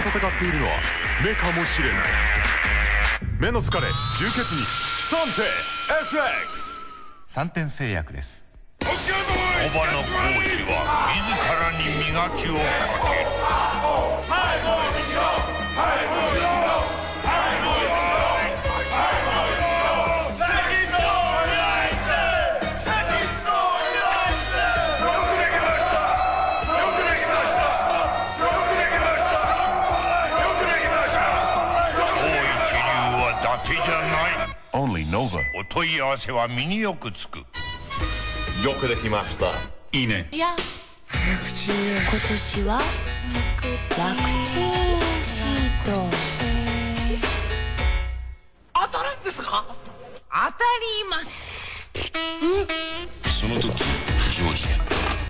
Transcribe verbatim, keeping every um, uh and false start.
戦っているのは目かもしれない。目の疲れ充血にサンテ エフエックス。 三点製薬です。 小葉の講師は自らに磨きをかける。伊達じゃない。 Only Nova。 お問い合わせは身によくつく。 よくできました。 いいね。 いや今年はワクチンシート当たるんですか？当たります。 その時